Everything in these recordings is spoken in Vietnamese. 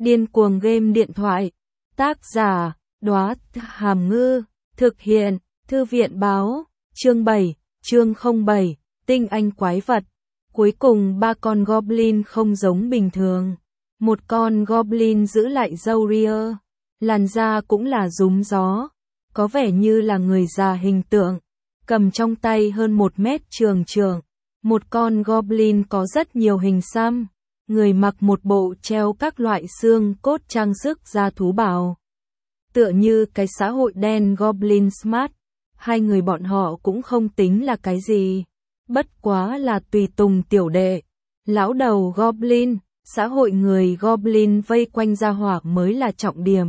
Điên cuồng game điện thoại. Tác giả, Đóa Hàm Ngư. Thực hiện, Thư viện báo. Chương 7, chương 07, tinh anh quái vật. Cuối cùng ba con goblin không giống bình thường. Một con goblin giữ lại râu ria. Làn da cũng là rúm gió. Có vẻ như là người già hình tượng. Cầm trong tay hơn 1 mét trường. Một con goblin có rất nhiều hình xăm. Người mặc một bộ treo các loại xương cốt trang sức da thú bào. Tựa như cái xã hội đen Goblin Smart. Hai người bọn họ cũng không tính là cái gì. Bất quá là tùy tùng tiểu đệ. Lão đầu Goblin, xã hội người Goblin vây quanh gia hỏa mới là trọng điểm.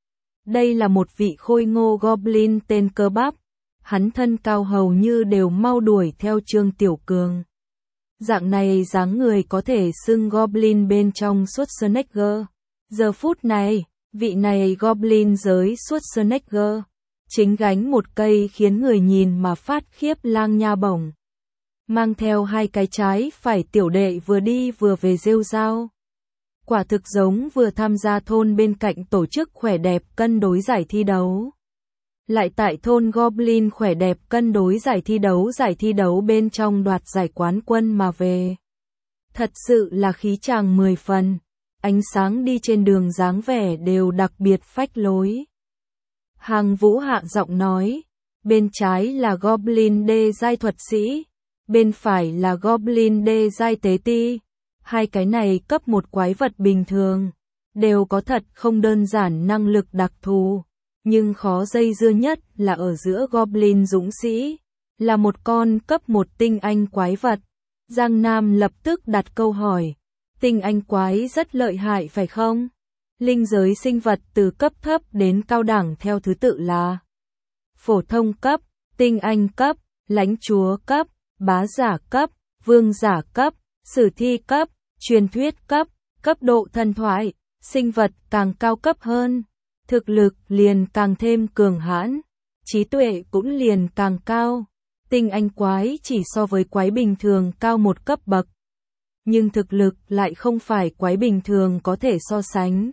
Đây là một vị khôi ngô Goblin tên Cơ Bắp. Hắn thân cao hầu như đều mau đuổi theo Trương Tiểu Cường. Dạng này dáng người có thể xưng Goblin bên suốt Schwarzenegger. Giờ phút này, vị này Goblin giới suốt Schwarzenegger chính gánh một cây khiến người nhìn mà phát khiếp lang nha bổng. Mang theo hai cái trái phải tiểu đệ vừa đi vừa về rêu rao. Quả thực giống vừa tham gia thôn bên cạnh tổ chức khỏe đẹp cân đối giải thi đấu. Lại tại thôn Goblin khỏe đẹp cân đối giải thi đấu bên trong đoạt giải quán quân mà về. Thật sự là khí chàng 10 phần. Ánh sáng đi trên đường dáng vẻ đều đặc biệt phách lối. Hàng Vũ hạ giọng nói, bên trái là Goblin đê giai thuật sĩ, bên phải là Goblin đê giai tế ti. Hai cái này cấp một quái vật bình thường, đều có thật không đơn giản năng lực đặc thù. Nhưng khó dây dưa nhất là ở giữa Goblin dũng sĩ, là một con cấp 1 tinh anh quái vật. Giang Nam lập tức đặt câu hỏi, tinh anh quái rất lợi hại phải không? Linh giới sinh vật từ cấp thấp đến cao đẳng theo thứ tự là phổ thông cấp, tinh anh cấp, lãnh chúa cấp, bá giả cấp, vương giả cấp, sử thi cấp, truyền thuyết cấp, cấp độ thần thoại. Sinh vật càng cao cấp hơn, thực lực liền càng thêm cường hãn, trí tuệ cũng liền càng cao. Tinh anh quái chỉ so với quái bình thường cao một cấp bậc, nhưng thực lực lại không phải quái bình thường có thể so sánh.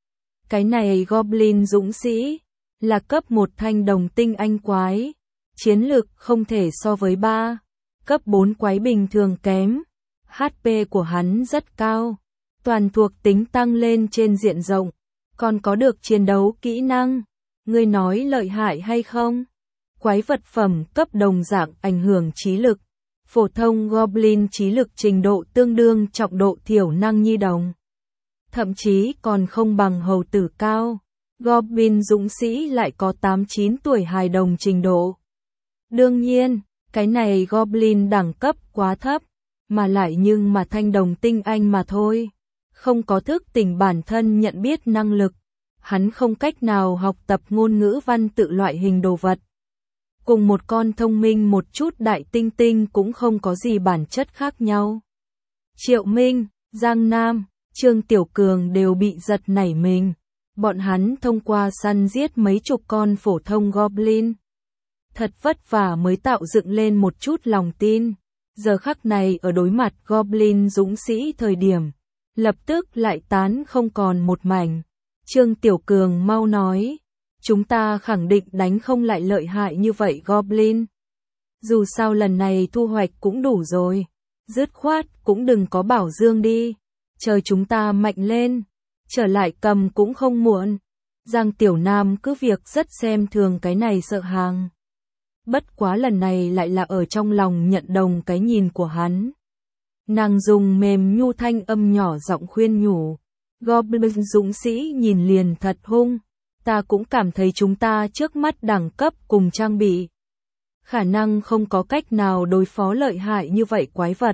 Cái này Goblin dũng sĩ là cấp 1 thanh đồng tinh anh quái, chiến lực không thể so với 3 cấp 4 quái bình thường kém. HP của hắn rất cao, toàn thuộc tính tăng lên trên diện rộng, còn có được chiến đấu kỹ năng. Ngươi nói lợi hại hay không? Quái vật phẩm cấp đồng dạng ảnh hưởng trí lực. Phổ thông Goblin trí lực trình độ tương đương trọng độ thiểu năng nhi đồng. Thậm chí còn không bằng hầu tử cao. Goblin dũng sĩ lại có 8-9 tuổi hài đồng trình độ. Đương nhiên, cái này Goblin đẳng cấp quá thấp, mà lại nhưng mà thanh đồng tinh anh mà thôi. Không có thức tỉnh bản thân nhận biết năng lực. Hắn không cách nào học tập ngôn ngữ văn tự loại hình đồ vật. Cùng một con thông minh một chút đại tinh tinh cũng không có gì bản chất khác nhau. Triệu Minh, Giang Nam, Trương Tiểu Cường đều bị giật nảy mình. Bọn hắn thông qua săn giết mấy chục con phổ thông Goblin. Thật vất vả mới tạo dựng lên một chút lòng tin. Giờ khắc này ở đối mặt Goblin dũng sĩ thời điểm, lập tức lại tán không còn một mảnh. Trương Tiểu Cường mau nói, chúng ta khẳng định đánh không lại lợi hại như vậy Goblin. Dù sao lần này thu hoạch cũng đủ rồi, dứt khoát cũng đừng có bảo dương đi, chờ chúng ta mạnh lên, trở lại cầm cũng không muộn. Giang Tiểu Nam cứ việc rất xem thường cái này sợ hàng. Bất quá lần này lại là ở trong lòng nhận đồng cái nhìn của hắn. Nàng dùng mềm nhu thanh âm nhỏ giọng khuyên nhủ. Goblin dũng sĩ nhìn liền thật hung. Ta cũng cảm thấy chúng ta trước mắt đẳng cấp cùng trang bị. Khả năng không có cách nào đối phó lợi hại như vậy quái vật.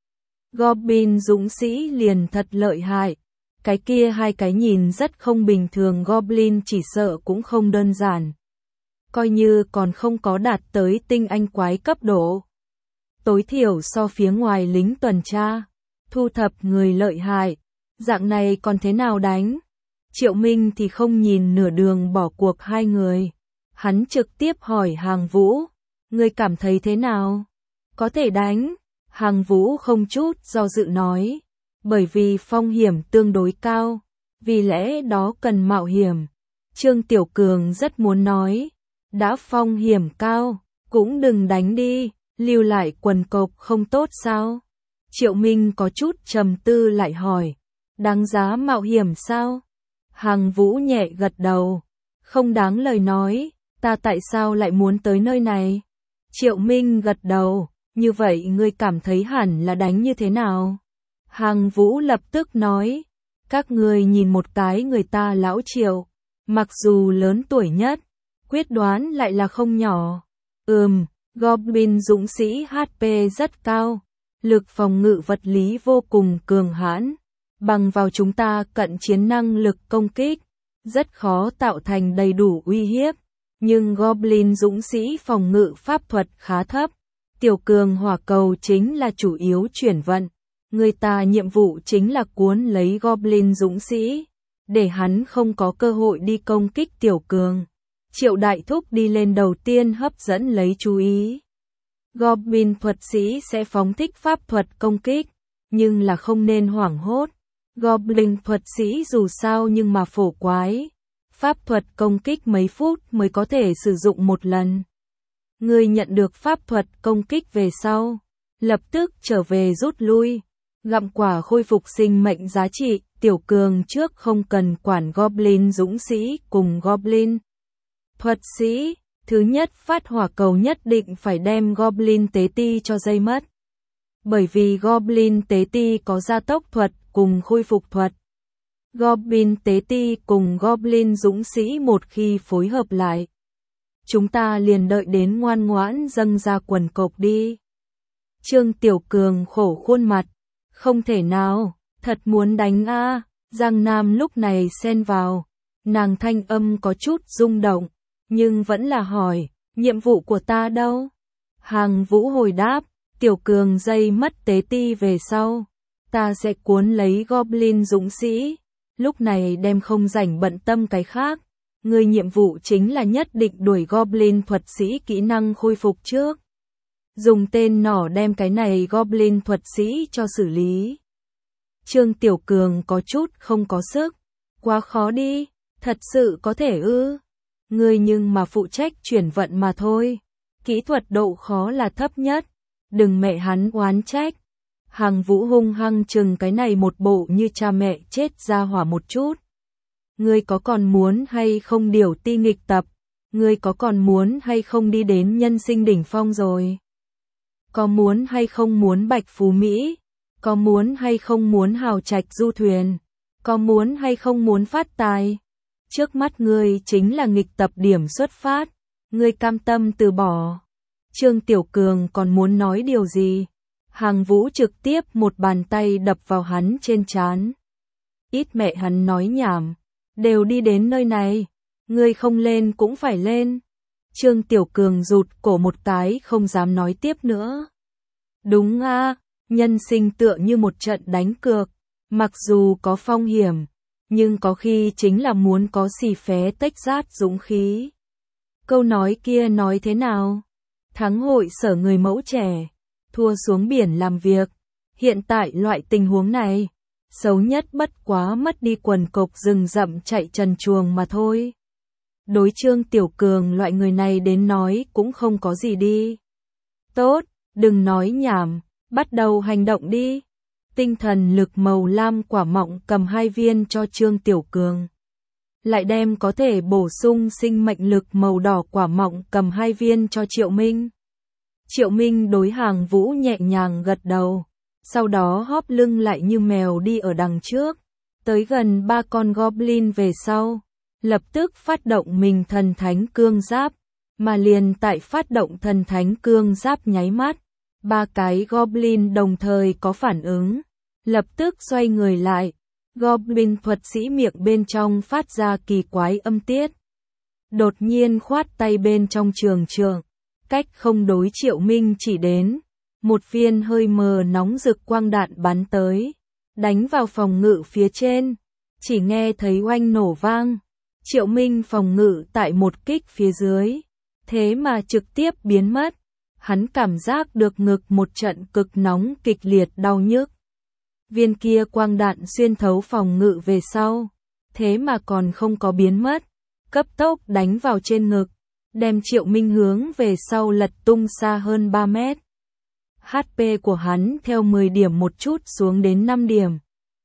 Goblin dũng sĩ liền thật lợi hại. Cái kia hai cái nhìn rất không bình thường Goblin chỉ sợ cũng không đơn giản. Coi như còn không có đạt tới tinh anh quái cấp độ. Tối thiểu so phía ngoài lính tuần tra, thu thập người lợi hại, dạng này còn thế nào đánh? Triệu Minh thì không nhìn nửa đường bỏ cuộc hai người. Hắn trực tiếp hỏi Hàng Vũ, ngươi cảm thấy thế nào? Có thể đánh? Hàng Vũ không chút do dự nói, bởi vì phong hiểm tương đối cao, vì lẽ đó cần mạo hiểm. Trương Tiểu Cường rất muốn nói, đã phong hiểm cao, cũng đừng đánh đi, lưu lại quần cộc không tốt sao? Triệu Minh có chút trầm tư lại hỏi, đáng giá mạo hiểm sao? Hàng Vũ nhẹ gật đầu, không đáng lời nói, ta tại sao lại muốn tới nơi này? Triệu Minh gật đầu, như vậy ngươi cảm thấy hẳn là đánh như thế nào? Hàng Vũ lập tức nói, các ngươi nhìn một cái người ta lão Triệu, mặc dù lớn tuổi nhất, quyết đoán lại là không nhỏ. Goblin dũng sĩ HP rất cao, lực phòng ngự vật lý vô cùng cường hãn, bằng vào chúng ta cận chiến năng lực công kích, rất khó tạo thành đầy đủ uy hiếp, nhưng Goblin dũng sĩ phòng ngự pháp thuật khá thấp. Tiểu Cường hỏa cầu chính là chủ yếu chuyển vận, người ta nhiệm vụ chính là cuốn lấy Goblin dũng sĩ, để hắn không có cơ hội đi công kích Tiểu Cường. Triệu Đại Thúc đi lên đầu tiên hấp dẫn lấy chú ý. Goblin thuật sĩ sẽ phóng thích pháp thuật công kích, nhưng là không nên hoảng hốt. Goblin thuật sĩ dù sao nhưng mà phổ quái, pháp thuật công kích mấy phút mới có thể sử dụng một lần. Người nhận được pháp thuật công kích về sau, lập tức trở về rút lui, gặm quả khôi phục sinh mệnh giá trị. Tiểu Cường trước không cần quản Goblin dũng sĩ cùng Goblin thuật sĩ, thứ nhất phát hỏa cầu nhất định phải đem Goblin tế ti cho dây mất. Bởi vì Goblin tế ti có gia tốc thuật cùng khôi phục thuật. Goblin tế ti cùng Goblin dũng sĩ một khi phối hợp lại, chúng ta liền đợi đến ngoan ngoãn dâng ra quần cộc đi. Trương Tiểu Cường khổ khuôn mặt, không thể nào, thật muốn đánh a. Giang Nam lúc này xen vào, nàng thanh âm có chút rung động, nhưng vẫn là hỏi, nhiệm vụ của ta đâu? Hàng Vũ hồi đáp, Tiểu Cường dây mất tế ti về sau, ta sẽ cuốn lấy Goblin dũng sĩ, lúc này đem không rảnh bận tâm cái khác. Người nhiệm vụ chính là nhất định đuổi Goblin thuật sĩ kỹ năng khôi phục trước. Dùng tên nỏ đem cái này Goblin thuật sĩ cho xử lý. Trương Tiểu Cường có chút không có sức. Quá khó đi, thật sự có thể ư? Người nhưng mà phụ trách chuyển vận mà thôi. Kỹ thuật độ khó là thấp nhất. Đừng mẹ hắn oán trách. Hàng Vũ hung hăng chừng cái này một bộ như cha mẹ chết ra hỏa một chút. Ngươi có còn muốn hay không điều ti nghịch tập? Ngươi có còn muốn hay không đi đến nhân sinh đỉnh phong rồi? Có muốn hay không muốn bạch phú Mỹ? Có muốn hay không muốn hào trạch du thuyền? Có muốn hay không muốn phát tài? Trước mắt ngươi chính là nghịch tập điểm xuất phát. Ngươi cam tâm từ bỏ. Trương Tiểu Cường còn muốn nói điều gì? Hàng Vũ trực tiếp một bàn tay đập vào hắn trên trán. Ít mẹ hắn nói nhảm. Đều đi đến nơi này, ngươi không lên cũng phải lên. Trương Tiểu Cường rụt cổ một cái không dám nói tiếp nữa. Đúng a, nhân sinh tựa như một trận đánh cược, mặc dù có phong hiểm, nhưng có khi chính là muốn có xì phé tách rát dũng khí. Câu nói kia nói thế nào? Thắng hội sở người mẫu trẻ, thua xuống biển làm việc. Hiện tại loại tình huống này, xấu nhất bất quá mất đi quần cộc rừng rậm chạy trần truồng mà thôi. Đối Trương Tiểu Cường loại người này đến nói cũng không có gì đi. Tốt, đừng nói nhảm, bắt đầu hành động đi. Tinh thần lực màu lam quả mọng cầm 2 viên cho Trương Tiểu Cường. Lại đem có thể bổ sung sinh mệnh lực màu đỏ quả mọng cầm 2 viên cho Triệu Minh. Triệu Minh đối Hàng Vũ nhẹ nhàng gật đầu. Sau đó hóp lưng lại như mèo đi ở đằng trước, tới gần 3 con Goblin về sau, lập tức phát động mình thần thánh cương giáp, mà liền tại phát động thần thánh cương giáp nháy mắt, 3 cái Goblin đồng thời có phản ứng, lập tức xoay người lại, Goblin thuật sĩ miệng bên trong phát ra kỳ quái âm tiết. Đột nhiên khoát tay bên trong trường, cách không đối Triệu Minh chỉ đến. Một viên hơi mờ nóng rực quang đạn bắn tới, đánh vào phòng ngự phía trên, chỉ nghe thấy oanh nổ vang. Triệu Minh phòng ngự tại một kích phía dưới, thế mà trực tiếp biến mất. Hắn cảm giác được ngực một trận cực nóng kịch liệt đau nhức. Viên kia quang đạn xuyên thấu phòng ngự về sau, thế mà còn không có biến mất, cấp tốc đánh vào trên ngực, đem Triệu Minh hướng về sau lật tung xa hơn 3 mét. HP của hắn theo 10 điểm một chút xuống đến 5 điểm.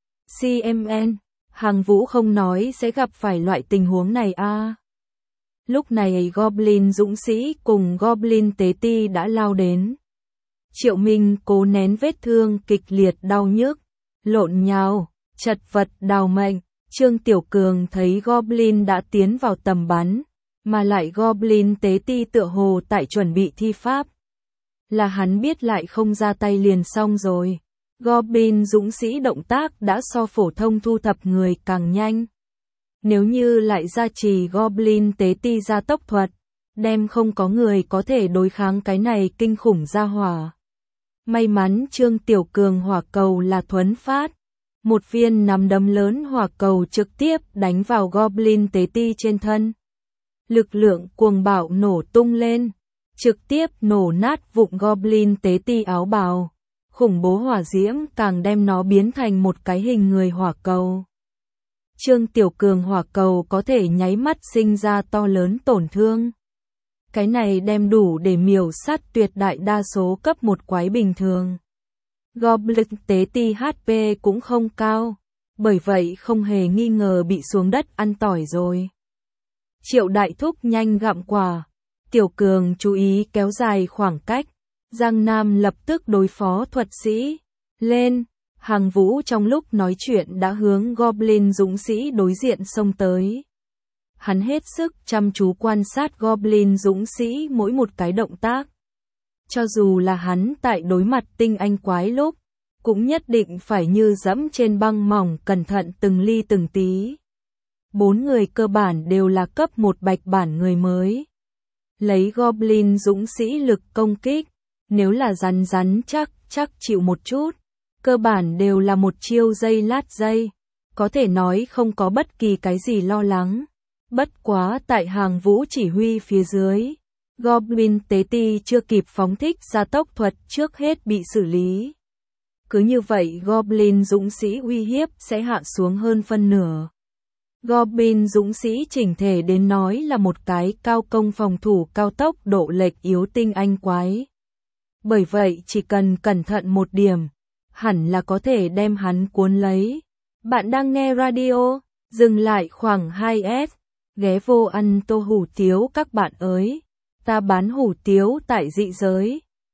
CMN, Hàng Vũ không nói sẽ gặp phải loại tình huống này a. Lúc này Goblin dũng sĩ cùng Goblin tế ti đã lao đến. Triệu Minh cố nén vết thương kịch liệt đau nhức, lộn nhào, chật vật đào mệnh. Trương Tiểu Cường thấy Goblin đã tiến vào tầm bắn, mà lại Goblin tế ti tựa hồ tại chuẩn bị thi pháp. Là hắn biết lại không ra tay liền xong rồi. Goblin dũng sĩ động tác đã so phổ thông thu thập người càng nhanh. Nếu như lại gia trì Goblin tế ti gia tốc thuật, đem không có người có thể đối kháng cái này kinh khủng gia hỏa. May mắn Trương Tiểu Cường hỏa cầu là thuấn phát. Một viên nắm đấm lớn hỏa cầu trực tiếp đánh vào Goblin tế ti trên thân. Lực lượng cuồng bạo nổ tung lên, trực tiếp nổ nát vụn Goblin tế ti áo bào. Khủng bố hỏa diễm càng đem nó biến thành một cái hình người hỏa cầu. Trương Tiểu Cường hỏa cầu có thể nháy mắt sinh ra to lớn tổn thương. Cái này đem đủ để miểu sát tuyệt đại đa số cấp một quái bình thường. Goblin tế ti HP cũng không cao, bởi vậy không hề nghi ngờ bị xuống đất ăn tỏi rồi. Triệu Đại Thúc nhanh gặm quả, Tiểu Cường chú ý kéo dài khoảng cách, Giang Nam lập tức đối phó thuật sĩ. Lên, Hàng Vũ trong lúc nói chuyện đã hướng Goblin dũng sĩ đối diện xông tới. Hắn hết sức chăm chú quan sát Goblin dũng sĩ mỗi một cái động tác. Cho dù là hắn tại đối mặt tinh anh quái lúc, cũng nhất định phải như dẫm trên băng mỏng cẩn thận từng ly từng tí. 4 người cơ bản đều là cấp 1 bạch bản người mới. Lấy Goblin dũng sĩ lực công kích, nếu là rắn chắc chịu một chút, cơ bản đều là một chiêu giây lát giây, có thể nói không có bất kỳ cái gì lo lắng. Bất quá tại Hàng Vũ chỉ huy phía dưới, Goblin tế ti chưa kịp phóng thích gia tốc thuật trước hết bị xử lý. Cứ như vậy Goblin dũng sĩ uy hiếp sẽ hạ xuống hơn phân nửa. Goblin dũng sĩ chỉnh thể đến nói là một cái cao công phòng thủ cao tốc độ lệch yếu tinh anh quái. Bởi vậy chỉ cần cẩn thận một điểm, hẳn là có thể đem hắn cuốn lấy. Bạn đang nghe radio, dừng lại khoảng 2S, ghé vô ăn tô hủ tiếu các bạn ơi. Ta bán hủ tiếu tại dị giới.